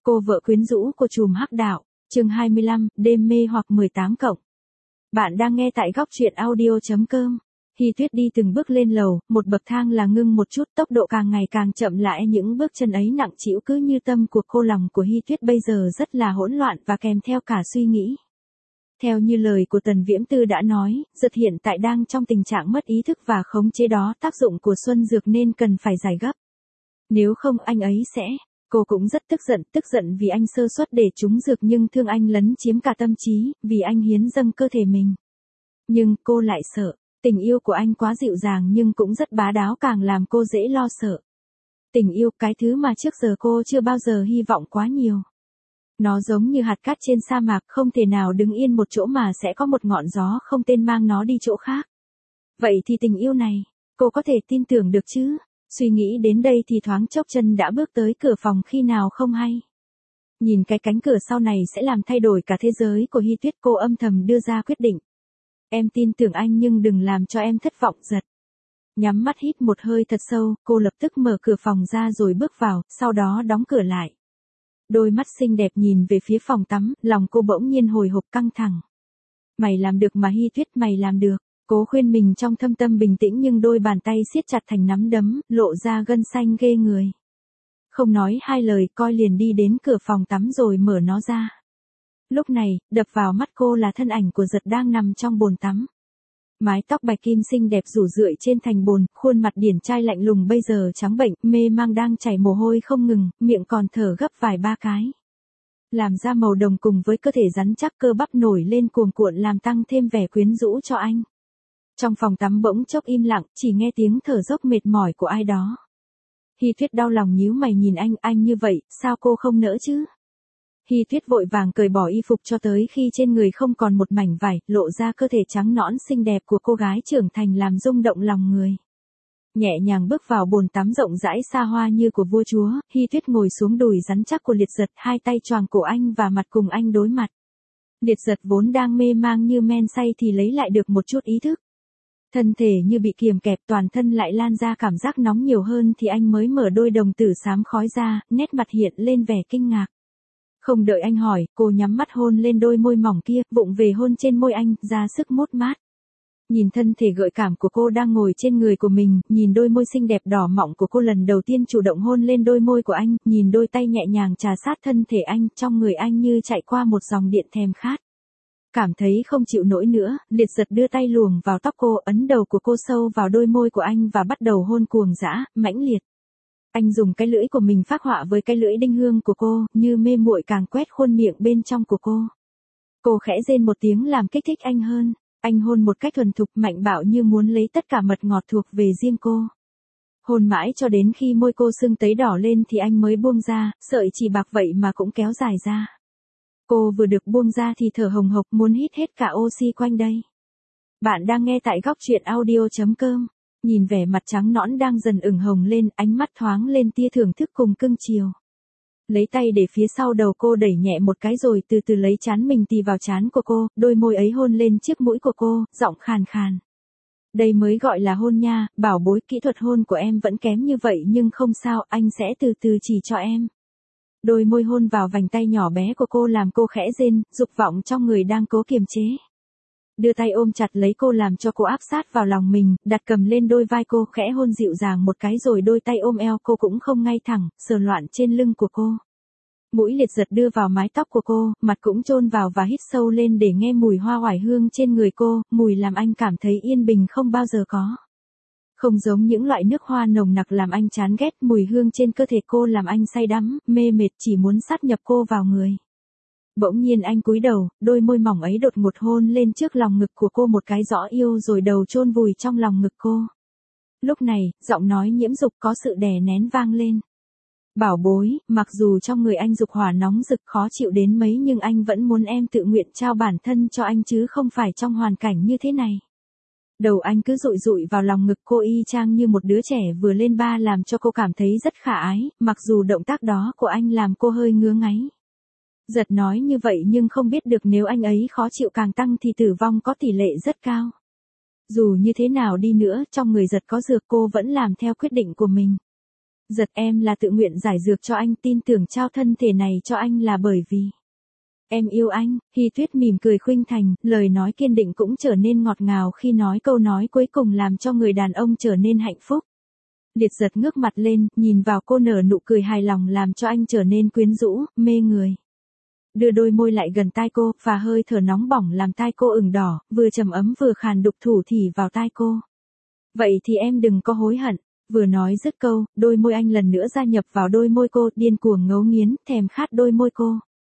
Cô vợ quyến rũ của trùm hắc đạo, chương 25, đêm mê hoặc 18 cộng. Bạn đang nghe tại góc truyện audio.com. Hy Tuyết đi từng bước lên lầu, một bậc thang là ngưng một chút, tốc độ càng ngày càng chậm lại, những bước chân ấy nặng trĩu cứ như tâm của cô. Lòng của Hy Tuyết bây giờ rất là hỗn loạn và kèm theo cả suy nghĩ. Theo như lời của Tần Viễm Tư đã nói, Dật hiện tại đang trong tình trạng mất ý thức và khống chế đó, tác dụng của Xuân Dược nên cần phải giải gấp. Nếu không anh ấy sẽ... Cô cũng rất tức giận vì anh sơ suất để trúng dược, nhưng thương anh lấn chiếm cả tâm trí, vì anh hiến dâng cơ thể mình. Nhưng cô lại sợ, tình yêu của anh quá dịu dàng nhưng cũng rất bá đạo, càng làm cô dễ lo sợ. Tình yêu, cái thứ mà trước giờ cô chưa bao giờ hy vọng quá nhiều. Nó giống như hạt cát trên sa mạc, không thể nào đứng yên một chỗ mà sẽ có một ngọn gió không tên mang nó đi chỗ khác. Vậy thì tình yêu này, cô có thể tin tưởng được chứ? Suy nghĩ đến đây thì thoáng chốc chân đã bước tới cửa phòng khi nào không hay. Nhìn cái cánh cửa sau này sẽ làm thay đổi cả thế giới của Hy Tuyết, cô âm thầm đưa ra quyết định. Em tin tưởng anh nhưng đừng làm cho em thất vọng. Giật nhắm mắt hít một hơi thật sâu, cô lập tức mở cửa phòng ra rồi bước vào, sau đó đóng cửa lại. Đôi mắt xinh đẹp nhìn về phía phòng tắm, lòng cô bỗng nhiên hồi hộp căng thẳng. Mày làm được mà Hy Tuyết, mày làm được. Cố khuyên mình trong thâm tâm bình tĩnh, nhưng đôi bàn tay siết chặt thành nắm đấm, lộ ra gân xanh ghê người. Không nói hai lời, coi liền đi đến cửa phòng tắm rồi mở nó ra. Lúc này, đập vào mắt cô là thân ảnh của Dật đang nằm trong bồn tắm. Mái tóc bạch kim xinh đẹp rủ rượi trên thành bồn, khuôn mặt điển trai lạnh lùng bây giờ trắng bệnh, mê mang đang chảy mồ hôi không ngừng, miệng còn thở gấp vài ba cái. Làm da màu đồng cùng với cơ thể rắn chắc, cơ bắp nổi lên cuồn cuộn làm tăng thêm vẻ quyến rũ cho anh. Trong phòng tắm bỗng chốc im lặng, chỉ nghe tiếng thở dốc mệt mỏi của ai đó. Hy Tuyết đau lòng nhíu mày nhìn anh như vậy, sao cô không nỡ chứ? Hy Tuyết vội vàng cởi bỏ y phục cho tới khi trên người không còn một mảnh vải, lộ ra cơ thể trắng nõn xinh đẹp của cô gái trưởng thành làm rung động lòng người. Nhẹ nhàng bước vào bồn tắm rộng rãi xa hoa như của vua chúa, Hy Tuyết ngồi xuống đùi rắn chắc của Liệt Giật, hai tay choàng cổ anh và mặt cùng anh đối mặt. Liệt Giật vốn đang mê mang như men say thì lấy lại được một chút ý thức. Thân thể như bị kiềm kẹp, toàn thân lại lan ra cảm giác nóng nhiều hơn thì anh mới mở đôi đồng tử xám khói ra, nét mặt hiện lên vẻ kinh ngạc. Không đợi anh hỏi, cô nhắm mắt hôn lên đôi môi mỏng kia, vụng về hôn trên môi anh, ra sức mút mát. Nhìn thân thể gợi cảm của cô đang ngồi trên người của mình, nhìn đôi môi xinh đẹp đỏ mọng của cô lần đầu tiên chủ động hôn lên đôi môi của anh, nhìn đôi tay nhẹ nhàng trà sát thân thể anh, trong người anh như chạy qua một dòng điện thèm khát. Cảm thấy không chịu nổi nữa, Liệt Giật đưa tay luồn vào tóc cô, ấn đầu của cô sâu vào đôi môi của anh và bắt đầu hôn cuồng dã, mãnh liệt. Anh dùng cái lưỡi của mình phác họa với cái lưỡi đinh hương của cô, như mê muội càng quét khuôn miệng bên trong của cô. Cô khẽ rên một tiếng làm kích thích anh hơn, anh hôn một cách thuần thục mạnh bạo như muốn lấy tất cả mật ngọt thuộc về riêng cô. Hôn mãi cho đến khi môi cô sưng tấy đỏ lên thì anh mới buông ra, sợi chỉ bạc vậy mà cũng kéo dài ra. Cô vừa được buông ra thì thở hồng hộc muốn hít hết cả oxy quanh đây. Bạn đang nghe tại góc truyện audio.com. Nhìn vẻ mặt trắng nõn đang dần ửng hồng lên, ánh mắt thoáng lên tia thưởng thức cùng cưng chiều. Lấy tay để phía sau đầu cô đẩy nhẹ một cái rồi từ từ lấy trán mình tì vào trán của cô, đôi môi ấy hôn lên chiếc mũi của cô, giọng khàn khàn. Đây mới gọi là hôn nha, bảo bối, kỹ thuật hôn của em vẫn kém như vậy nhưng không sao, anh sẽ từ từ chỉ cho em. Đôi môi hôn vào vành tay nhỏ bé của cô làm cô khẽ rên, dục vọng trong người đang cố kiềm chế. Đưa tay ôm chặt lấy cô làm cho cô áp sát vào lòng mình, đặt cầm lên đôi vai cô, khẽ hôn dịu dàng một cái rồi đôi tay ôm eo cô cũng không ngay thẳng, sờ loạn trên lưng của cô. Mũi Liệt Giật đưa vào mái tóc của cô, mặt cũng chôn vào và hít sâu lên để nghe mùi hoa oải hương trên người cô, mùi làm anh cảm thấy yên bình không bao giờ có. Không giống những loại nước hoa nồng nặc làm anh chán ghét, mùi hương trên cơ thể cô làm anh say đắm, mê mệt chỉ muốn sát nhập cô vào người. Bỗng nhiên anh cúi đầu, đôi môi mỏng ấy đột ngột hôn lên trước lòng ngực của cô một cái rõ yêu rồi đầu chôn vùi trong lòng ngực cô. Lúc này, giọng nói nhiễm dục có sự đè nén vang lên. Bảo bối, mặc dù trong người anh dục hỏa nóng rực khó chịu đến mấy nhưng anh vẫn muốn em tự nguyện trao bản thân cho anh chứ không phải trong hoàn cảnh như thế này. Đầu anh cứ dụi dụi vào lòng ngực cô y chang như một đứa trẻ vừa lên ba làm cho cô cảm thấy rất khả ái, mặc dù động tác đó của anh làm cô hơi ngứa ngáy. Giật nói như vậy nhưng không biết được nếu anh ấy khó chịu càng tăng thì tử vong có tỷ lệ rất cao. Dù như thế nào đi nữa, trong người Giật có dược cô vẫn làm theo quyết định của mình. Giật em là tự nguyện giải dược cho anh, tin tưởng trao thân thể này cho anh là bởi vì em yêu anh. Hy Tuyết mỉm cười khuynh thành, lời nói kiên định cũng trở nên ngọt ngào khi nói câu nói cuối cùng làm cho người đàn ông trở nên hạnh phúc. Liệt Giật ngước mặt lên, nhìn vào cô nở nụ cười hài lòng làm cho anh trở nên quyến rũ, mê người. Đưa đôi môi lại gần tai cô, và hơi thở nóng bỏng làm tai cô ửng đỏ, vừa trầm ấm vừa khàn đục thủ thỉ vào tai cô. Vậy thì em đừng có hối hận. Vừa nói dứt câu, đôi môi anh lần nữa gia nhập vào đôi môi cô, điên cuồng ngấu nghiến, thèm khát đôi môi cô.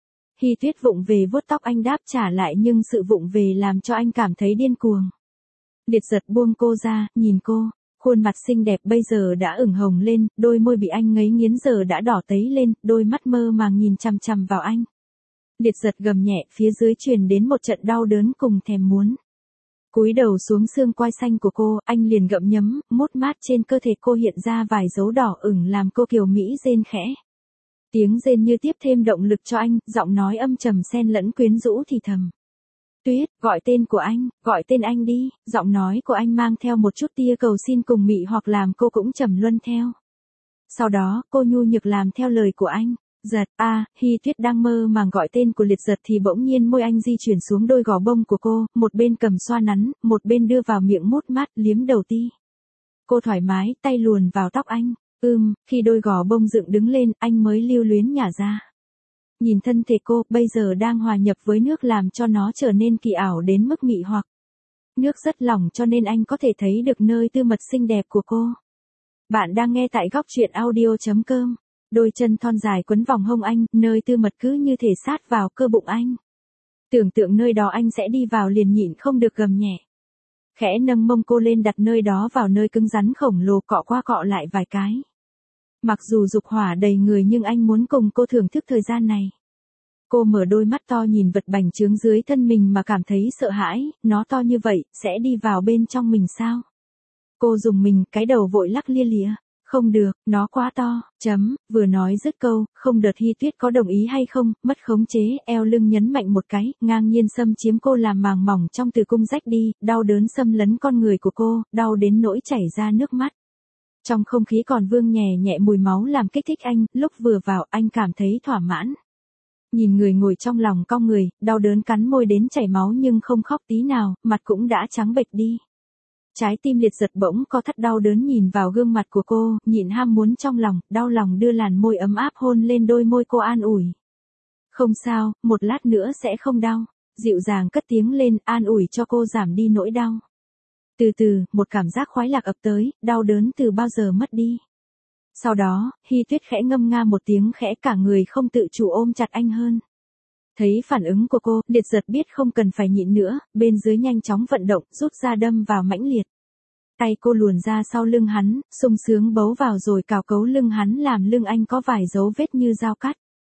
Hy Tuyết vụng về vuốt tóc anh đáp trả lại nhưng sự vụng về làm cho anh cảm thấy điên cuồng. Liệt Giật buông cô ra, nhìn cô. Khuôn mặt xinh đẹp bây giờ đã ửng hồng lên, đôi môi bị anh ngấy nghiến giờ đã đỏ tấy lên, đôi mắt mơ màng nhìn chằm chằm vào anh. Liệt Giật gầm nhẹ, phía dưới truyền đến một trận đau đớn cùng thèm muốn. Cúi đầu xuống xương quai xanh của cô, anh liền gặm nhấm, mút mát trên cơ thể cô hiện ra vài dấu đỏ ửng làm cô kiều mỹ rên khẽ. Tiếng rên như tiếp thêm động lực cho anh, giọng nói âm trầm xen lẫn quyến rũ thì thầm. Tuyết, gọi tên của anh, gọi tên anh đi. Giọng nói của anh mang theo một chút tia cầu xin cùng mị hoặc làm cô cũng trầm luân theo. Sau đó, cô nhu nhược làm theo lời của anh. Giật, Hy Tuyết đang mơ màng gọi tên của Liệt Giật thì bỗng nhiên môi anh di chuyển xuống đôi gò bông của cô, một bên cầm xoa nắn, một bên đưa vào miệng mút mát, liếm đầu ti. Cô thoải mái, tay luồn vào tóc anh. Khi đôi gò bông dựng đứng lên, anh mới lưu luyến nhả ra. Nhìn thân thể cô, bây giờ đang hòa nhập với nước làm cho nó trở nên kỳ ảo đến mức mị hoặc. Nước rất lỏng cho nên anh có thể thấy được nơi tư mật xinh đẹp của cô. Bạn đang nghe tại góc truyện audio.com. Đôi chân thon dài quấn vòng hông anh, nơi tư mật cứ như thể sát vào cơ bụng anh. Tưởng tượng nơi đó anh sẽ đi vào liền nhịn không được gầm nhẹ. Khẽ nâng mông cô lên đặt nơi đó vào nơi cứng rắn khổng lồ cọ qua cọ lại vài cái. Mặc dù dục hỏa đầy người nhưng anh muốn cùng cô thưởng thức thời gian này. Cô mở đôi mắt to nhìn vật bành trướng dưới thân mình mà cảm thấy sợ hãi, nó to như vậy, sẽ đi vào bên trong mình sao? Cô dùng mình, cái đầu vội lắc lia lịa. Không được, nó quá to, vừa nói dứt câu, không đợt Hy Tuyết có đồng ý hay không, mất khống chế, eo lưng nhấn mạnh một cái, ngang nhiên xâm chiếm cô làm màng mỏng trong tử cung rách đi, đau đớn xâm lấn con người của cô, đau đến nỗi chảy ra nước mắt. Trong không khí còn vương nhẹ nhẹ mùi máu làm kích thích anh, lúc vừa vào anh cảm thấy thỏa mãn. Nhìn người ngồi trong lòng cong người, đau đớn cắn môi đến chảy máu nhưng không khóc tí nào, mặt cũng đã trắng bệch đi. Trái tim Liệt Giật bỗng co thắt đau đớn nhìn vào gương mặt của cô, nhịn ham muốn trong lòng, đau lòng đưa làn môi ấm áp hôn lên đôi môi cô an ủi. Không sao, một lát nữa sẽ không đau. Dịu dàng cất tiếng lên, an ủi cho cô giảm đi nỗi đau. Từ từ, một cảm giác khoái lạc ập tới, đau đớn từ bao giờ mất đi. Sau đó, Hy Tuyết khẽ ngâm nga một tiếng khẽ cả người không tự chủ ôm chặt anh hơn. Thấy phản ứng của cô, Liệt Giật biết không cần phải nhịn nữa, bên dưới nhanh chóng vận động, rút ra đâm vào mãnh liệt. Tay cô luồn ra sau lưng hắn, sung sướng bấu vào rồi cào cấu lưng hắn làm lưng anh có vài dấu vết như dao cắt.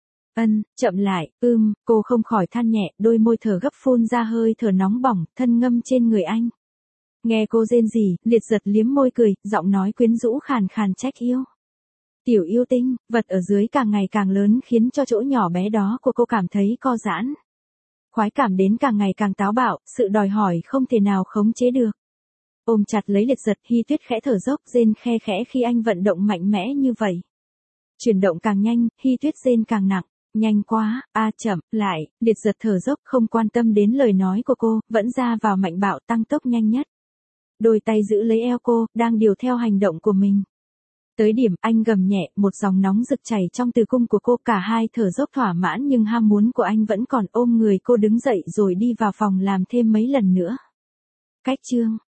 Chậm lại, cô không khỏi than nhẹ, đôi môi thở gấp phun ra hơi thở nóng bỏng, thân ngâm trên người anh. Nghe cô rên rỉ, Liệt Giật liếm môi cười, giọng nói quyến rũ khàn khàn trách yêu. Tiểu yêu tinh, vật ở dưới càng ngày càng lớn khiến cho chỗ nhỏ bé đó của cô cảm thấy co giãn. Khoái cảm đến càng ngày càng táo bạo, sự đòi hỏi không thể nào khống chế được. Ôm chặt lấy Liệt Giật, Hy Tuyết khẽ thở dốc rên khe khẽ khi anh vận động mạnh mẽ như vậy. Chuyển động càng nhanh, Hy Tuyết rên càng nặng. Nhanh quá, chậm, lại, Liệt Giật thở dốc không quan tâm đến lời nói của cô, vẫn ra vào mạnh bạo tăng tốc nhanh nhất. Đôi tay giữ lấy eo cô, đang điều theo hành động của mình. Tới điểm anh gầm nhẹ, một dòng nóng rực chảy trong tử cung của cô, cả hai thở dốc thỏa mãn nhưng ham muốn của anh vẫn còn, ôm người cô đứng dậy rồi đi vào phòng làm thêm mấy lần nữa. Cách chương